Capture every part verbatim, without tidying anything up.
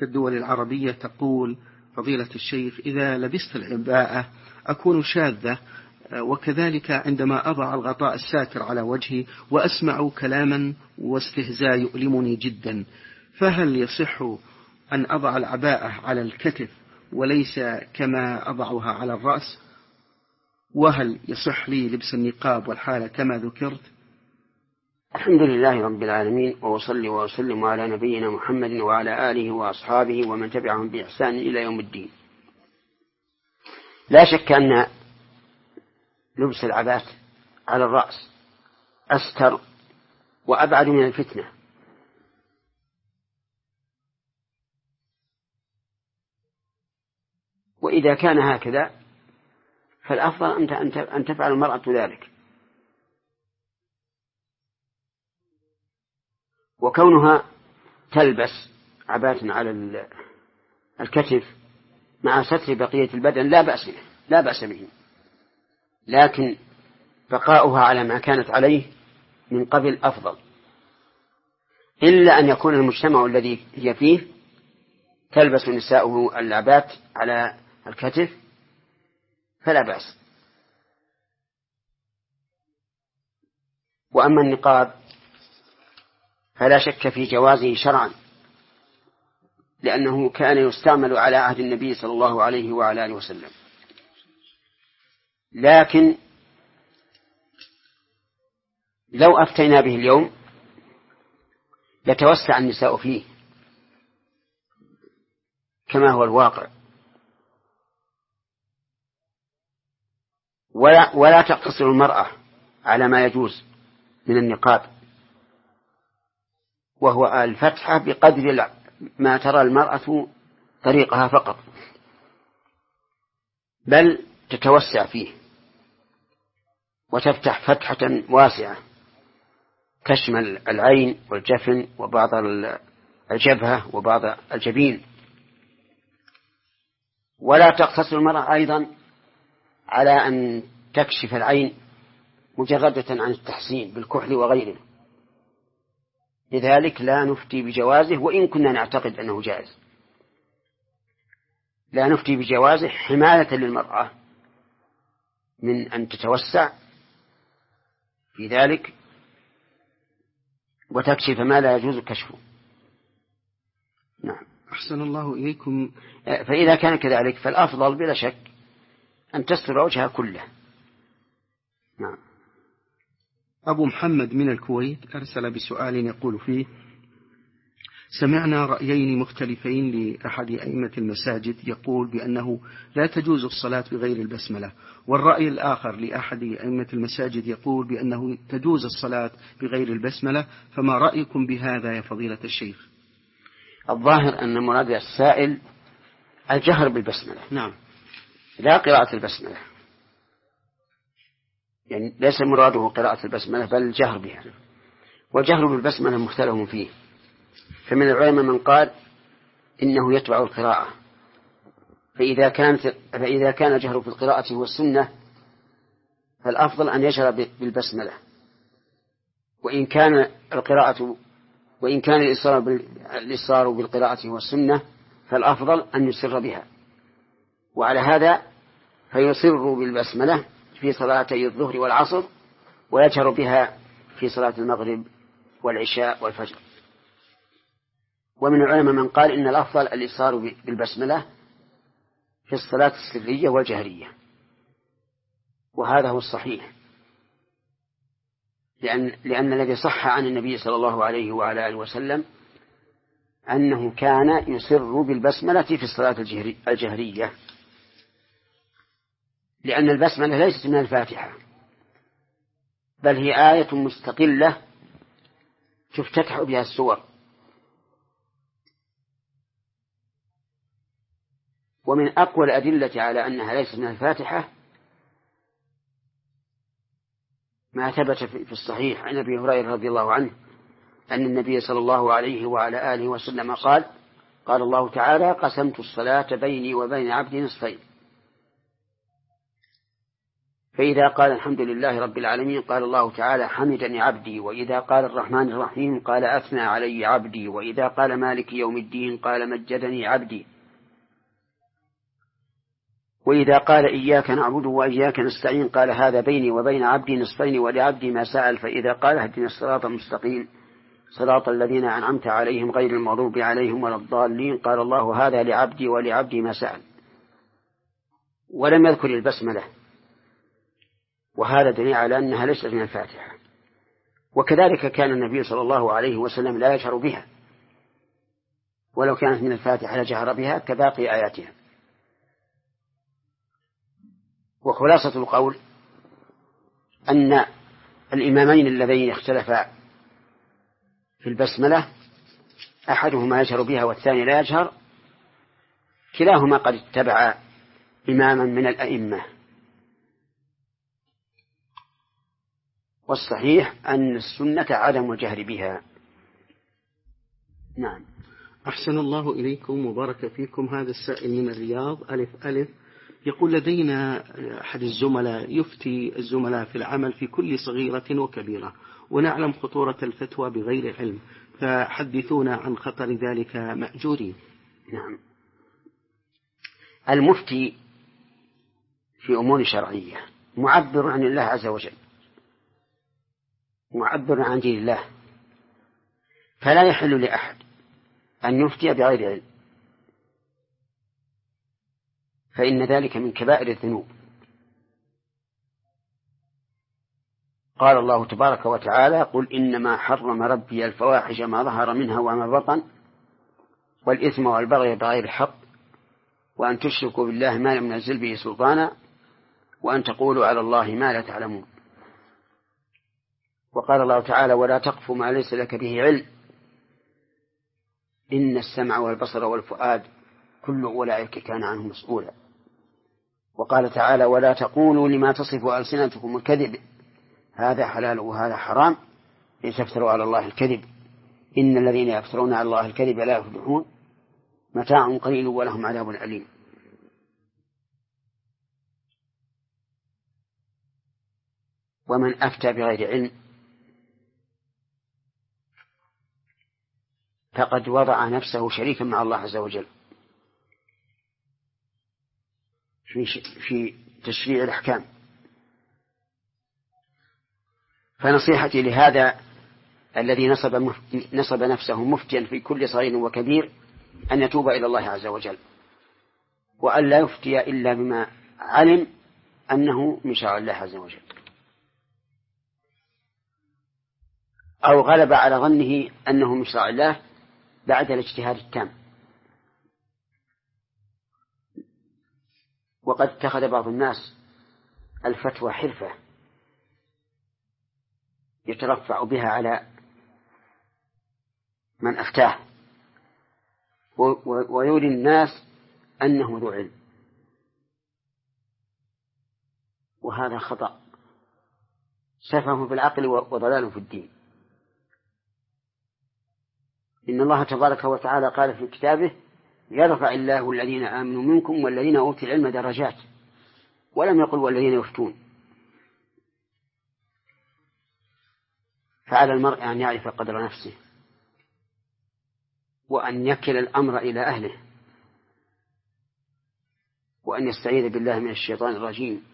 الدول العربية تقول فضيلة الشيخ: إذا لبست العباءة أكون شاذة، وكذلك عندما أضع الغطاء الساتر على وجهي وأسمع كلاما واستهزاء يؤلمني جدا، فهل يصح أن أضع العباءة على الكتف وليس كما أضعها على الرأس؟ وهل يصح لي لبس النقاب والحالة كما ذكرت؟ الحمد لله رب العالمين، وأصلي وأسلم على نبينا محمد وعلى آله وأصحابه ومن تبعهم بإحسان إلى يوم الدين. لا شك أن لبس العباءة على الرأس أستر وأبعد من الفتنة، وإذا كان هكذا فالأفضل أن تفعل المرأة ذلك. وكونها تلبس عباءة على الكتف مع ستر بقية البدن لا بأس به لا بأس به، لكن بقاؤها على ما كانت عليه من قبل أفضل، إلا أن يكون المجتمع الذي هي فيه تلبس نساؤه اللعبات على الكتف فلا بأس. وأما النقاب فلا شك في جوازه شرعا، لأنه كان يستعمل على عهد النبي صلى الله عليه وعلى آله وسلم، لكن لو أفتينا به اليوم يتوسع النساء فيه كما هو الواقع، ولا, ولا تقتصر المرأة على ما يجوز من النقاب، وهو الفتحة بقدر ما ترى المرأة طريقها فقط، بل تتوسع فيه وتفتح فتحة واسعة تشمل العين والجفن وبعض الجبهة وبعض الجبين. ولا تقتصر المرأة أيضا على أن تكشف العين مجردة عن التحسين بالكحل وغيره، لذلك لا نفتي بجوازه، وإن كنا نعتقد أنه جائز لا نفتي بجوازه حماية للمرأة من أن تتوسع في ذلك وتكشف ما لا يجوز كشفه. نعم. أحسن الله إليكم. فإذا كان كذلك فالأفضل بلا شك أن تستر وجهها كله. نعم. أبو محمد من الكويت أرسل بسؤال يقول فيه: سمعنا رأيين مختلفين لأحد أئمة المساجد يقول بأنه لا تجوز الصلاة بغير البسملة، والرأي الآخر لأحد أئمة المساجد يقول بأنه تجوز الصلاة بغير البسملة، فما رأيكم بهذا يا فضيلة الشيخ؟ الظاهر أن مراد السائل الجهر بالبسملة. نعم. لا قراءة البسملة، يعني ليس مراده قراءة البسملة بل الجهر بها، والجهر بالبسملة مختلف فيه، فمن العلماء من قال إنه يتبع القراءة، فإذا كان فإذا كان الجهر في القراءة والسنة فالأفضل أن يجهر بالبسملة، وإن كان القراءة وإن كان الإصرار بالقراءة والسنة فالأفضل أن يسر بها. وعلى هذا فيصر بالبسملة في صلاتي الظهر والعصر، ويجهر بها في صلاة المغرب والعشاء والفجر. ومن العلماء من قال إن الأفضل الإصرار بالبسملة في الصلاة السرية والجهرية، وهذا هو الصحيح، لأن, لأن الذي صح عن النبي صلى الله عليه وعلى آله وسلم أنه كان يسر بالبسملة في الصلاة الجهرية، لأن البسملة ليست من الفاتحة بل هي آية مستقلة تفتتح بها السور. ومن أقوى الأدلة على أنها ليست من الفاتحة ما ثبت في الصحيح عن أبي هريرة رضي الله عنه أن النبي صلى الله عليه وعلى آله وسلم قال: قال الله تعالى: قسمت الصلاة بيني وبين عبدي نصفين، فإذا قال الحمد لله رب العالمين قال الله تعالى حمدني عبدي، وإذا قال الرحمن الرحيم قال أثنى علي عبدي، وإذا قال مالك يوم الدين قال مجدني عبدي، وإذا قال إياك نعبد وإياك نستعين قال هذا بيني وبين عبدي نصفين ولعبدي ما سأل، فإذا قال اهدنا الصراط المستقيم صراط الذين أنعمت عليهم غير المغضوب عليهم ولا الضالين قال الله هذا لعبدي ولعبدي ما سأل، ولم يذكر البسملة، وهذا دليل على أنها ليست من الفاتحة. وكذلك كان النبي صلى الله عليه وسلم لا يجهر بها، ولو كانت من الفاتحة لجهر بها كباقي آياتها. وخلاصة القول أن الإمامين اللذين اختلفا في البسملة أحدهما يجهر بها والثاني لا يجهر، كلاهما قد اتبع إماما من الأئمة، والصحيح أن السنة عدم الجهر بها. نعم. أحسن الله إليكم وبارك فيكم. هذا السائل من الرياض ألف ألف يقول لدينا أحد الزملاء يفتي الزملاء في العمل في كل صغيرة وكبيرة، ونعلم خطورة الفتوى بغير علم، فحدثونا عن خطر ذلك مأجورين. نعم. المفتي في أمور شرعية معبر عن الله عز وجل، معبر عن دين الله، فلا يحل لأحد أن يفتي بغير علم، فإن ذلك من كبائر الذنوب. قال الله تبارك وتعالى قل إنما حرم ربي الفواحش ما ظهر منها وما بطن والإثم والبغي بغير الحق وأن تشركوا بالله ما لم ينزل به سلطانا وأن تقولوا على الله ما لا تعلمون. وقال الله تعالى ولا تقف ما ليس لك به علم إن السمع والبصر والفؤاد كل أولئك كان عنه مسؤولا. وقال تعالى ولا تقولوا لما تصف ألسنتكم الكذب هذا حلال وهذا حرام لتفتروا على الله الكذب إن الذين يفترون على الله الكذب لا يفلحون متاع قليل ولهم عذاب أليم. ومن أفتى بغير علم فقد وضع نفسه شريكا مع الله عز وجل في في تشريع الأحكام. فنصيحتي لهذا الذي نصب نصب نفسه مفتيا في كل صغير وكبير أن يتوب إلى الله عز وجل، وأن لا يفتي إلا بما علم أنه من شرع الله عز وجل، أو غلب على ظنه أنه من شرع الله بعد الاجتهاد التام. وقد اتخذ بعض الناس الفتوى حرفة يترفع بها على من أفتاه ويولي الناس أنه ذو علم، وهذا خطأ، سفه في العقل وضلال في الدين. إن الله تبارك وتعالى قال في كتابه يرفع الله الذين آمنوا منكم والذين أوتوا العلم درجات، ولم يقل والذين يفتون. فعلى المرء أن يعرف قدر نفسه وأن يكل الأمر إلى أهله وأن يستعيذ بالله من الشيطان الرجيم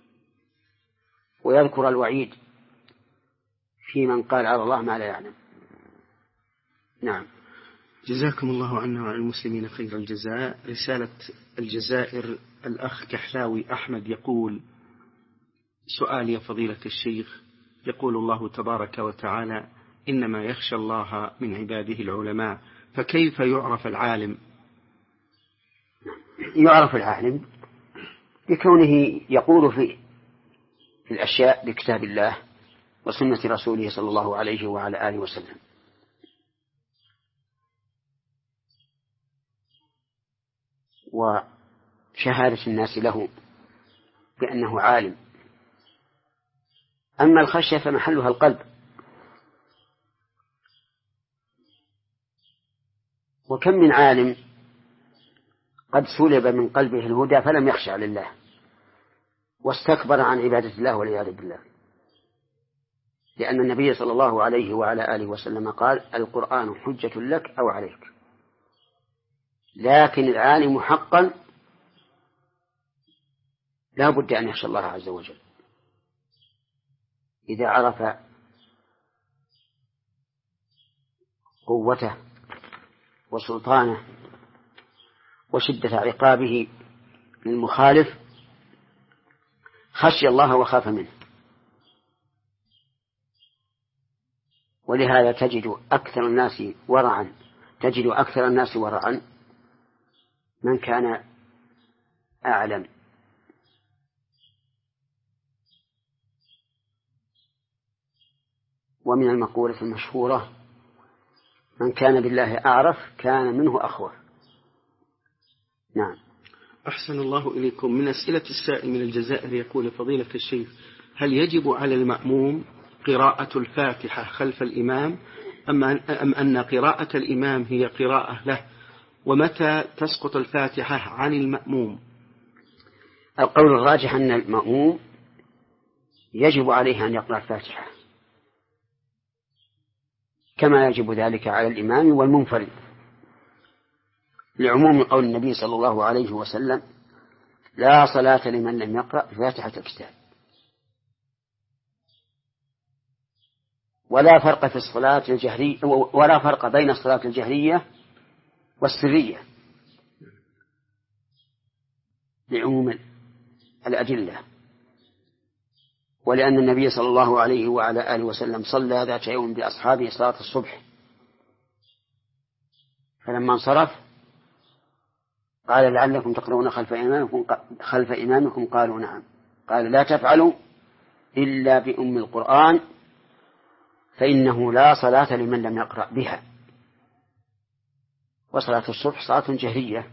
ويذكر الوعيد في من قال على الله ما لا يعلم. نعم. جزاكم الله عنا وعن المسلمين خير الجزاء. رسالة الجزائر الأخ كحلاوي أحمد يقول سؤال يا فضيلة الشيخ، يقول الله تبارك وتعالى إنما يخشى الله من عباده العلماء، فكيف يعرف العالم؟ يعرف العالم بكونه يقول في في الأشياء بكتاب الله وسنة رسوله صلى الله عليه وعلى آله وسلم. وشهادة الناس له بأنه عالم. أما الخشية فمحلها القلب، وكم من عالم قد سلب من قلبه الهدى فلم يخشع لله واستكبر عن عبادة الله والعياذ بالله، لأن النبي صلى الله عليه وعلى آله وسلم قال: القرآن حجة لك أو عليك. لكن العالم حقا لا بد أن يخشى الله عز وجل إذا عرف قوته وسلطانه وشدة عقابه للمخالف، خشي الله وخاف منه. ولهذا تجد أكثر الناس ورعا تجد أكثر الناس ورعا من كان أعلم. ومن المقولة المشهورة: من كان بالله أعرف كان منه أخوف. نعم. أحسن الله إليكم. من أسئلة السائل من الجزائر يقول: فضيلة الشيخ، هل يجب على المأموم قراءة الفاتحة خلف الإمام أم أن قراءة الإمام هي قراءة له؟ ومتى تسقط الفاتحة عن المأموم؟ القول الراجح أن المأموم يجب عليه أن يقرأ الفاتحة كما يجب ذلك على الإمام والمنفرد، لعموم قول النبي صلى الله عليه وسلم: لا صلاة لمن لم يقرأ فاتحة الكتاب. ولا فرق في الصلاة الجهرية ولا فرق بين الصلاة الجهرية والسرية لعموم الأدلة، ولأن النبي صلى الله عليه وعلى آله وسلم صلى ذات يوم بأصحابه صلاة الصبح، فلما انصرف قال: لعلكم تقرؤون خلف إمامكم خلف إمامكم قالوا: نعم. قال: لا تفعلوا إلا بأم القرآن فإنه لا صلاة لمن لم يقرأ بها. وصلاة الصبح صلاة جهرية.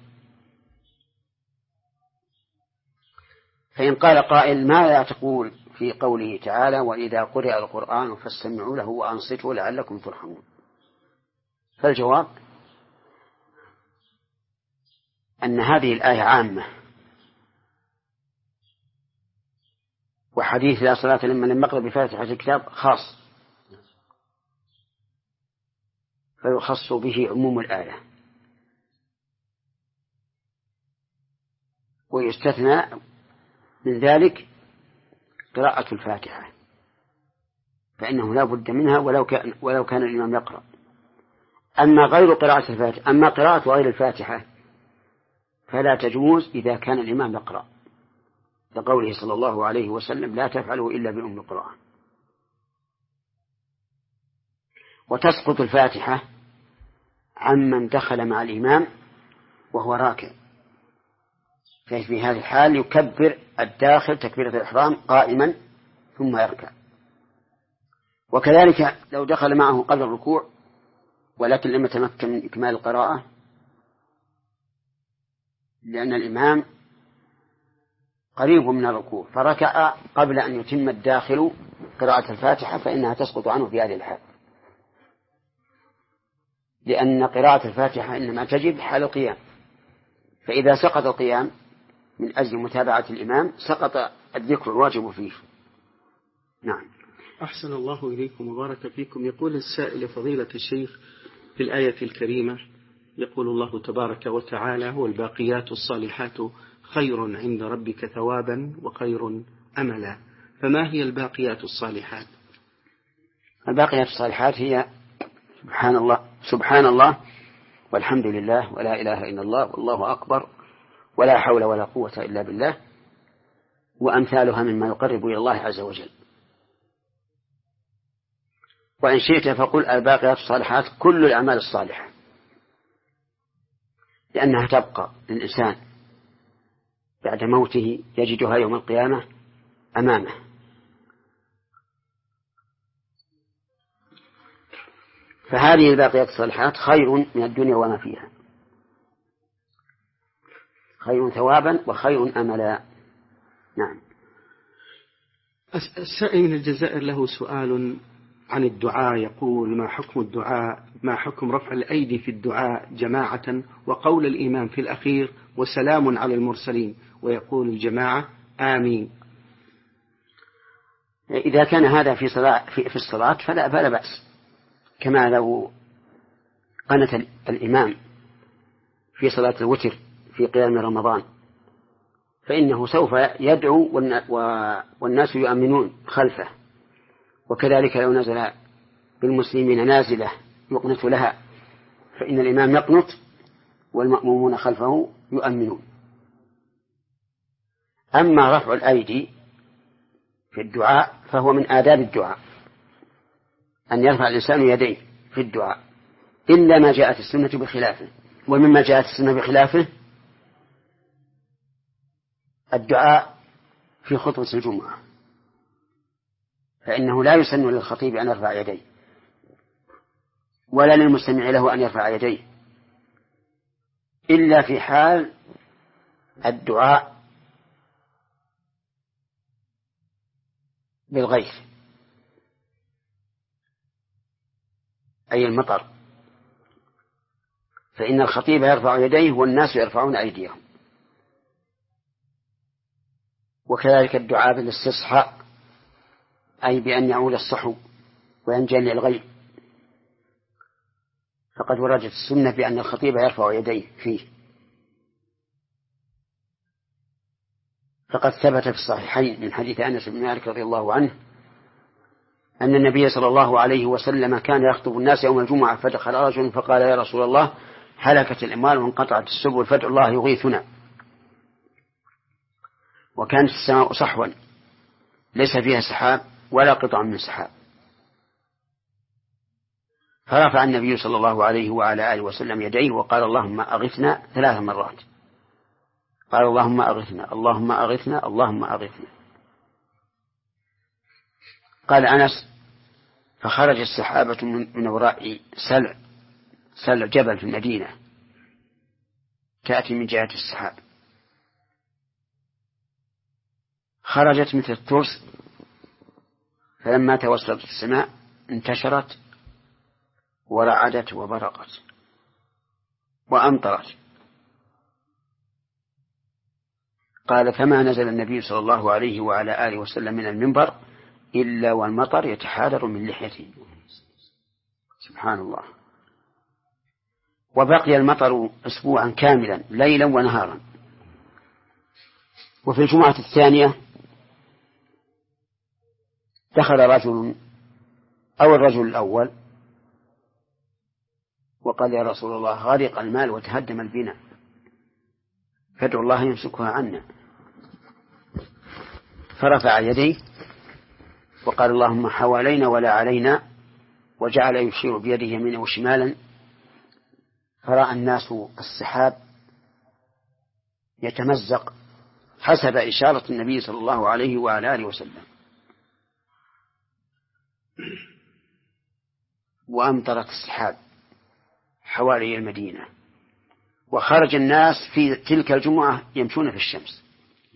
فإن قال قائل: ماذا تقول في قوله تعالى: وإذا قرئ القرآن فاستمعوا له وأنصتوا لعلكم ترحمون؟ فالجواب أن هذه الآية عامة، وحديث لا صلاة لمن لم يقرأ بفاتحة الكتاب خاص، فيخص به عموم الآية، ويستثنى من ذلك قراءة الفاتحة، فإنه لا بد منها ولو كان, ولو كان الإمام يقرأ. أما غير قراءة الفاتحة أما قراءة غير الفاتحة فلا تجوز إذا كان الإمام يقرأ، لقوله صلى الله عليه وسلم: لا تفعلوا إلا بأم القرآن. وتسقط الفاتحة عمن دخل مع الإمام وهو راكع، ففي هذه الحال يكبر الداخل تكبيرة الإحرام قائما ثم يركع. وكذلك لو دخل معه قبل الركوع ولكن لم يتمكن من إكمال القراءة، لأن الإمام قريب من الركوع فركع قبل أن يتم الداخل قراءة الفاتحة، فإنها تسقط عنه في هذه الحال، لأن قراءة الفاتحة إنما تجب حال القيام، فإذا سقط القيام من أجل متابعة الإمام سقط الذكر الواجب فيه. نعم. أحسن الله إليكم وبارك فيكم. يقول السائل: فضيلة الشيخ، في الآية الكريمة يقول الله تبارك وتعالى: والباقيات الصالحات خير عند ربك ثوابا وخير أملا، فما هي الباقيات الصالحات؟ الباقيات الصالحات هي سبحان الله سبحان الله والحمد لله ولا إله إلا الله والله أكبر ولا حول ولا قوة إلا بالله، وأمثالها مما يقرب إلى الله عز وجل. وإن شئت فقل الباقيات الصالحات كل الأعمال الصالحة، لأنها تبقى للإنسان بعد موته، يجدها يوم القيامة أمامه. فهذه الباقيات الصالحات خير من الدنيا وما فيها، خير ثوابا وخير أملا. نعم. السائل من الجزائر له سؤال عن الدعاء، يقول: ما حكم الدعاء ما حكم رفع الأيدي في الدعاء جماعة وقول الإمام في الأخير وسلام على المرسلين، ويقول الجماعة آمين؟ إذا كان هذا في صلاة في, في الصلاة فلا, فلا بأس، كما لو قنت الإمام في صلاة الوتر في قيام رمضان فإنه سوف يدعو والناس يؤمنون خلفه، وكذلك لو نزل بالمسلمين نازلة يقنت لها فإن الإمام يقنت والمأمومون خلفه يؤمنون. أما رفع الأيدي في الدعاء فهو من آداب الدعاء، أن يرفع الإنسان يديه في الدعاء، إلا ما جاءت السنة بخلافه. ومما جاءت السنة بخلافه الدعاء في خطبة الجمعة، فإنه لا يسن للخطيب أن يرفع يديه ولا للمستمع له أن يرفع يديه إلا في حال الدعاء بالغيث أي المطر، فإن الخطيب يرفع يديه والناس يرفعون أيديهم. وكذلك الدعاء بالاستصحاء أي بأن يعول الصحو وينجلي الغيث، فقد وردت السنة بأن الخطيب يرفع يديه فيه. فقد ثبت في الصحيحين من حديث أنس بن مالك رضي الله عنه أن النبي صلى الله عليه وسلم كان يخطب الناس يوم الجمعة فدخل رجل فقال يا رسول الله هلكت الأموال وانقطعت السبل فادع الله يغيثنا. وكانت السماء صحوا ليس فيها سحاب ولا قطع من سحاب، فرفع النبي صلى الله عليه وعلى آله وسلم يديه وقال اللهم أغثنا ثلاث مرات، قال اللهم أغثنا اللهم أغثنا اللهم أغثنا. قال أنس فخرج السحابة من وراء سلع سلع جبل في المدينة تأتي من جهة السحاب، خرجت مثل الترس، فلما توسطت السماء انتشرت ورعدت وبرقت وأمطرت. قال فما نزل النبي صلى الله عليه وعلى آله وسلم من المنبر إلا والمطر يتحادر من لحيته. سبحان الله. وبقي المطر أسبوعا كاملا ليلا ونهارا. وفي الجمعة الثانية دخل رجل أو الرجل الأول وقال يا رسول الله غرق المال وتهدم البناء فادعو الله يمسكها عنا. فرفع يديه وقال اللهم حوالينا ولا علينا، وجعل يشير بيده يمينا وشمالا، فرأى الناس السحاب يتمزق حسب إشارة النبي صلى الله عليه وعلى آله وسلم، وأمطرت السحاب حوالي المدينة، وخرج الناس في تلك الجمعة يمشون في الشمس.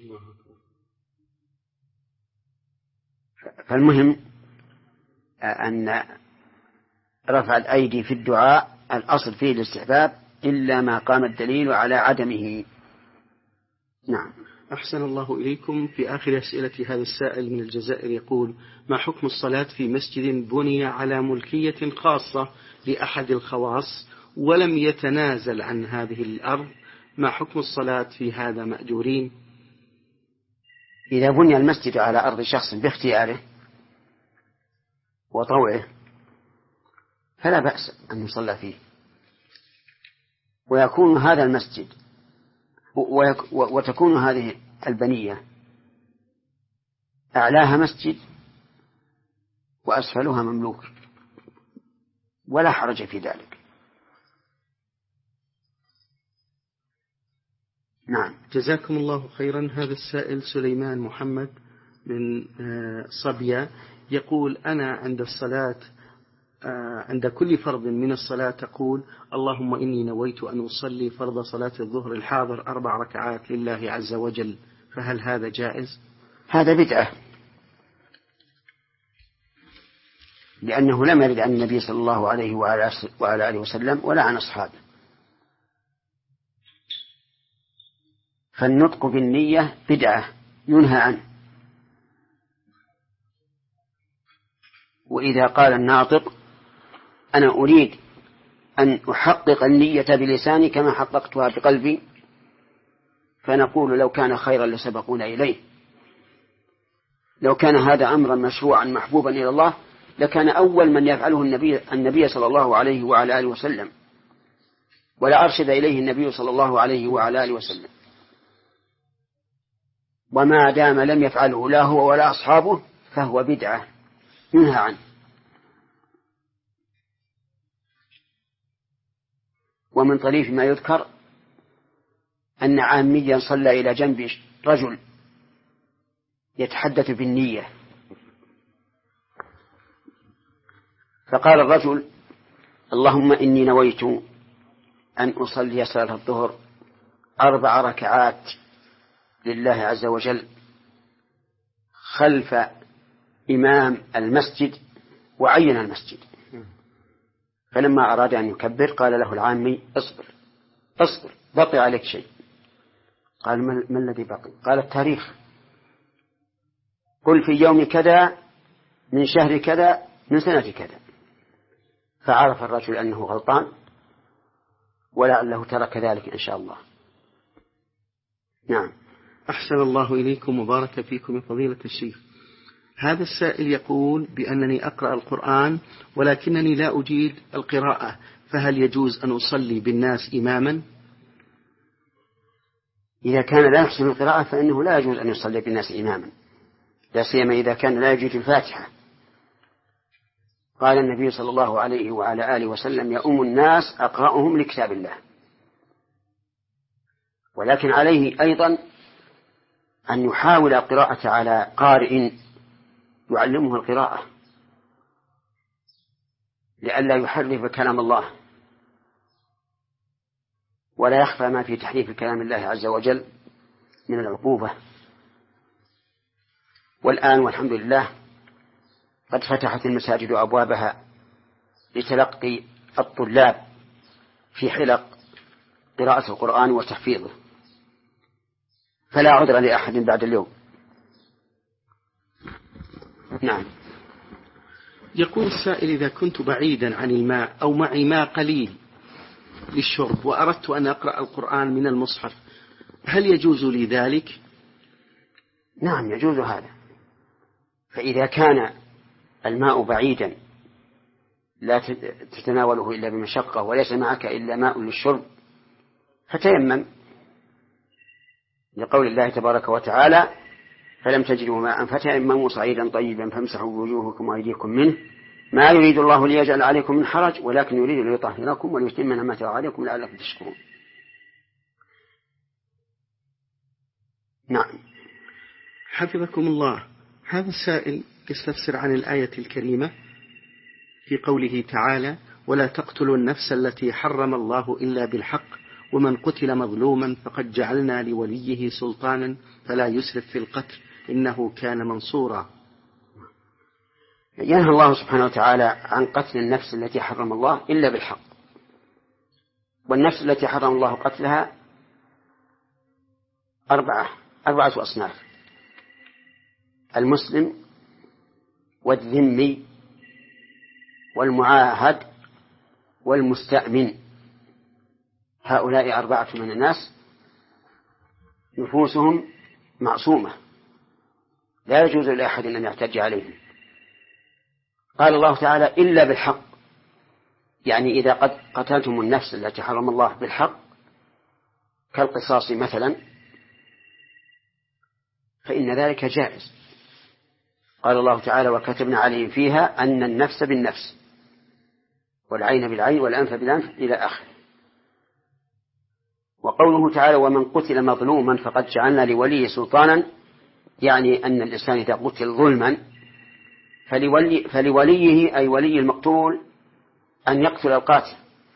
فالمهم أن رفع الأيدي في الدعاء الأصل فيه الاستحباب إلا ما قام الدليل على عدمه. نعم. أحسن الله إليكم. في آخر أسئلة هذا السائل من الجزائر يقول ما حكم الصلاة في مسجد بني على ملكية خاصة لأحد الخواص ولم يتنازل عن هذه الأرض، ما حكم الصلاة في هذا مأجورين؟ إذا بني المسجد على أرض شخص باختياره وطوعه فلا بأس أن يصلى فيه، ويكون هذا المسجد وتكون هذه البنية أعلاها مسجد وأسفلها مملوك ولا حرج في ذلك. نعم. جزاكم الله خيرا. هذا السائل سليمان محمد من صبيا يقول أنا عند الصلاة عند كل فرض من الصلاة تقول اللهم إني نويت أن أصلي فرض صلاة الظهر الحاضر أربع ركعات لله عز وجل، فهل هذا جائز؟ هذا بدعة، لأنه لم يرد عن النبي صلى الله عليه وعلى آله وسلم ولا عن أصحابه. فالنطق بالنية بدعة ينهى عنه، وإذا قال الناطق أنا أريد أن أحقق النية بلساني كما حققتها بقلبي، فنقول لو كان خيرا لسبقونا إليه. لو كان هذا أمرا مشروعا محبوبا إلى الله لكان أول من يفعله النبي, النبي صلى الله عليه وعلى آله وسلم، ولا أرشد إليه النبي صلى الله عليه وعلى آله وسلم. وما دام لم يفعله لا هو ولا أصحابه فهو بدعة ينهى عنه. ومن طريف ما يذكر أن عاميا صلى إلى جنب رجل يتحدث بالنية، فقال الرجل اللهم إني نويت أن أصلي صلاة الظهر أربع ركعات لله عز وجل خلف إمام المسجد، وعين المسجد. فلما أراد أن يكبر قال له العامي اصبر اصبر بقي عليك شيء. قال ما الذي بقي؟ قال التاريخ، قل في يوم كذا من شهر كذا من سنة كذا. فعرف الرجل أنه غلطان ولعله ترك ذلك إن شاء الله. نعم. أحسن الله إليكم وبارك فيكم يا فضيلة الشيخ. هذا السائل يقول بأنني أقرأ القرآن ولكنني لا أجيد القراءة، فهل يجوز أن أصلي بالناس إماما؟ إذا كان لا يحسن القراءة فإنه لا يجوز أن يصلي بالناس إماما، لا سيما إذا كان لا يجيد الفاتحة. قال النبي صلى الله عليه وعلى آله وسلم يؤم الناس أقرأهم لكتاب الله. ولكن عليه أيضا أن يحاول القراءة على قارئ يعلمه القراءة لئلا يحرف كلام الله، ولا يخفى ما في تحريف كلام الله عز وجل من العقوبة. والآن والحمد لله قد فتحت المساجد أبوابها لتلقي الطلاب في حلق قراءة القرآن وتحفيظه، فلا عذر لأحد بعد اليوم. نعم. يقول السائل إذا كنت بعيدا عن الماء أو معي ماء قليل للشرب وأردت أن أقرأ القرآن من المصحف هل يجوز لي ذلك؟ نعم يجوز هذا. فإذا كان الماء بعيدا لا تتناوله إلا بمشقة وليس معك إلا ماء للشرب فتيمم، لقول الله تبارك وتعالى فلم تجدوا ماء فتيمموا صعيدا طيبا فامسحوا بوجوهكم وأيديكم منه ما يريد الله ليجعل عليكم من حرج ولكن يريد ليطهركم وليتم نعمته عليكم لعلكم تشكرون. نعم. حفظكم الله. هذا السائل يستفسر عن الآية الكريمة في قوله تعالى ولا تقتلوا النفس التي حرم الله إلا بالحق ومن قتل مظلوما فقد جعلنا لوليه سلطانا فلا يسرف في القتل إنه كان منصورا. ينهى الله سبحانه وتعالى عن قتل النفس التي حرم الله إلا بالحق، والنفس التي حرم الله قتلها أربعة أربعة أصناف: المسلم والذمي والمعاهد والمستأمن. هؤلاء أربعة من الناس نفوسهم معصومة لا يجوز لأحد أن يعتدي عليهم. قال الله تعالى إلا بالحق، يعني إذا قد قتلتم النفس التي حرم الله بالحق كالقصاص مثلا فإن ذلك جائز. قال الله تعالى وكتبنا عليهم فيها أن النفس بالنفس والعين بالعين والأنف بالأنف إلى آخره. وقوله تعالى ومن قتل مظلوما فقد جعلنا لوليه سلطانا، يعني أن الإنسان إذا قتل ظلما فلولي فلوليه أي ولي المقتول أن يقتل القاتل.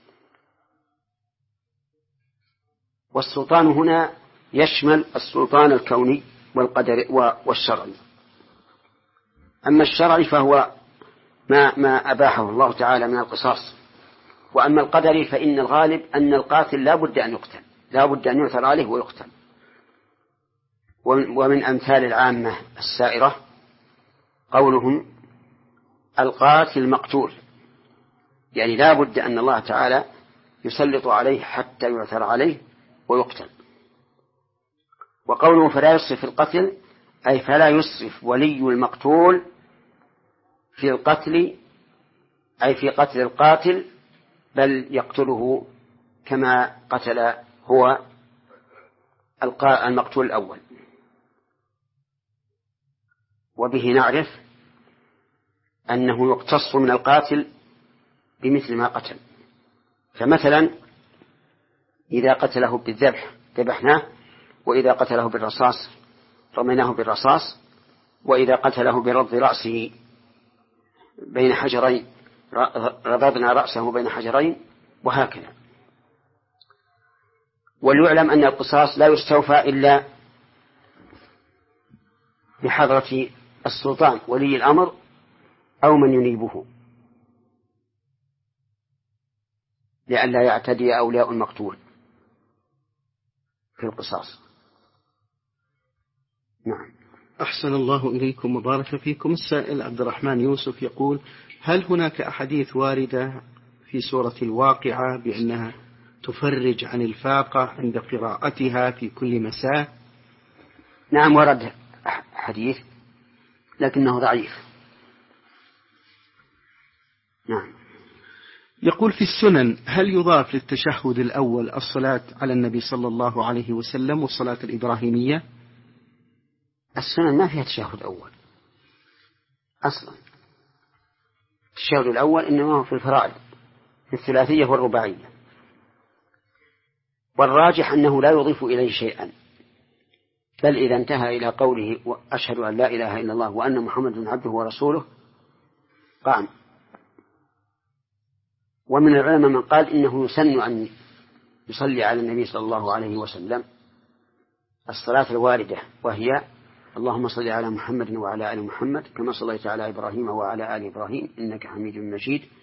والسلطان هنا يشمل السلطان الكوني والقدري والشرعي. أما الشرعي فهو ما ما أباحه الله تعالى من القصاص، وأما القدري فإن الغالب أن القاتل لا بد أن يقتل، لا بد أن يؤثر عليه ويقتل. ومن أمثال العامة السائرة قولهم القاتل المقتول، يعني لا بد أن الله تعالى يسلط عليه حتى يعثر عليه ويقتل. وقوله فلا يسرف في القتل أي فلا يسرف ولي المقتول في القتل، أي في قتل القاتل، بل يقتله كما قتل هو المقتول الأول. وبه نعرف أنه يقتص من القاتل بمثل ما قتل. فمثلا إذا قتله بالذبح ذبحناه، وإذا قتله بالرصاص رميناه بالرصاص، وإذا قتله برض رأسه بين حجرين رضضنا رأسه بين حجرين، وهكذا. وليعلم أن القصاص لا يستوفى إلا بحضرة السلطان ولي الأمر أو من ينيبه، لئلا يعتدي أولياء المقتول في القصاص. نعم. أحسن الله إليكم وبارك فيكم. السائل عبد الرحمن يوسف يقول: هل هناك أحاديث واردة في سورة الواقعة بأنها تفرج عن الفاقة عند قراءتها في كل مساء؟ نعم ورد حديث لكنه ضعيف. نعم. يقول: في السنن هل يضاف للتشهد الأول الصلاة على النبي صلى الله عليه وسلم والصلاة الإبراهيمية؟ السنن ما فيها تشهد أول أصلا. التشهد الأول إنما هو في الفرائض، في الثلاثية والرباعية. والراجح أنه لا يضيف إليه شيئا، بل إذا انتهى إلى قوله أشهد أن لا إله إلا الله وأن محمد عبده ورسوله قام. ومن العلماء من قال إنه يسن أن يصلي على النبي صلى الله عليه وسلم الصلاة الواردة، وهي اللهم صل على محمد وعلى آل محمد كما صليت على إبراهيم وعلى آل إبراهيم إنك حميد مجيد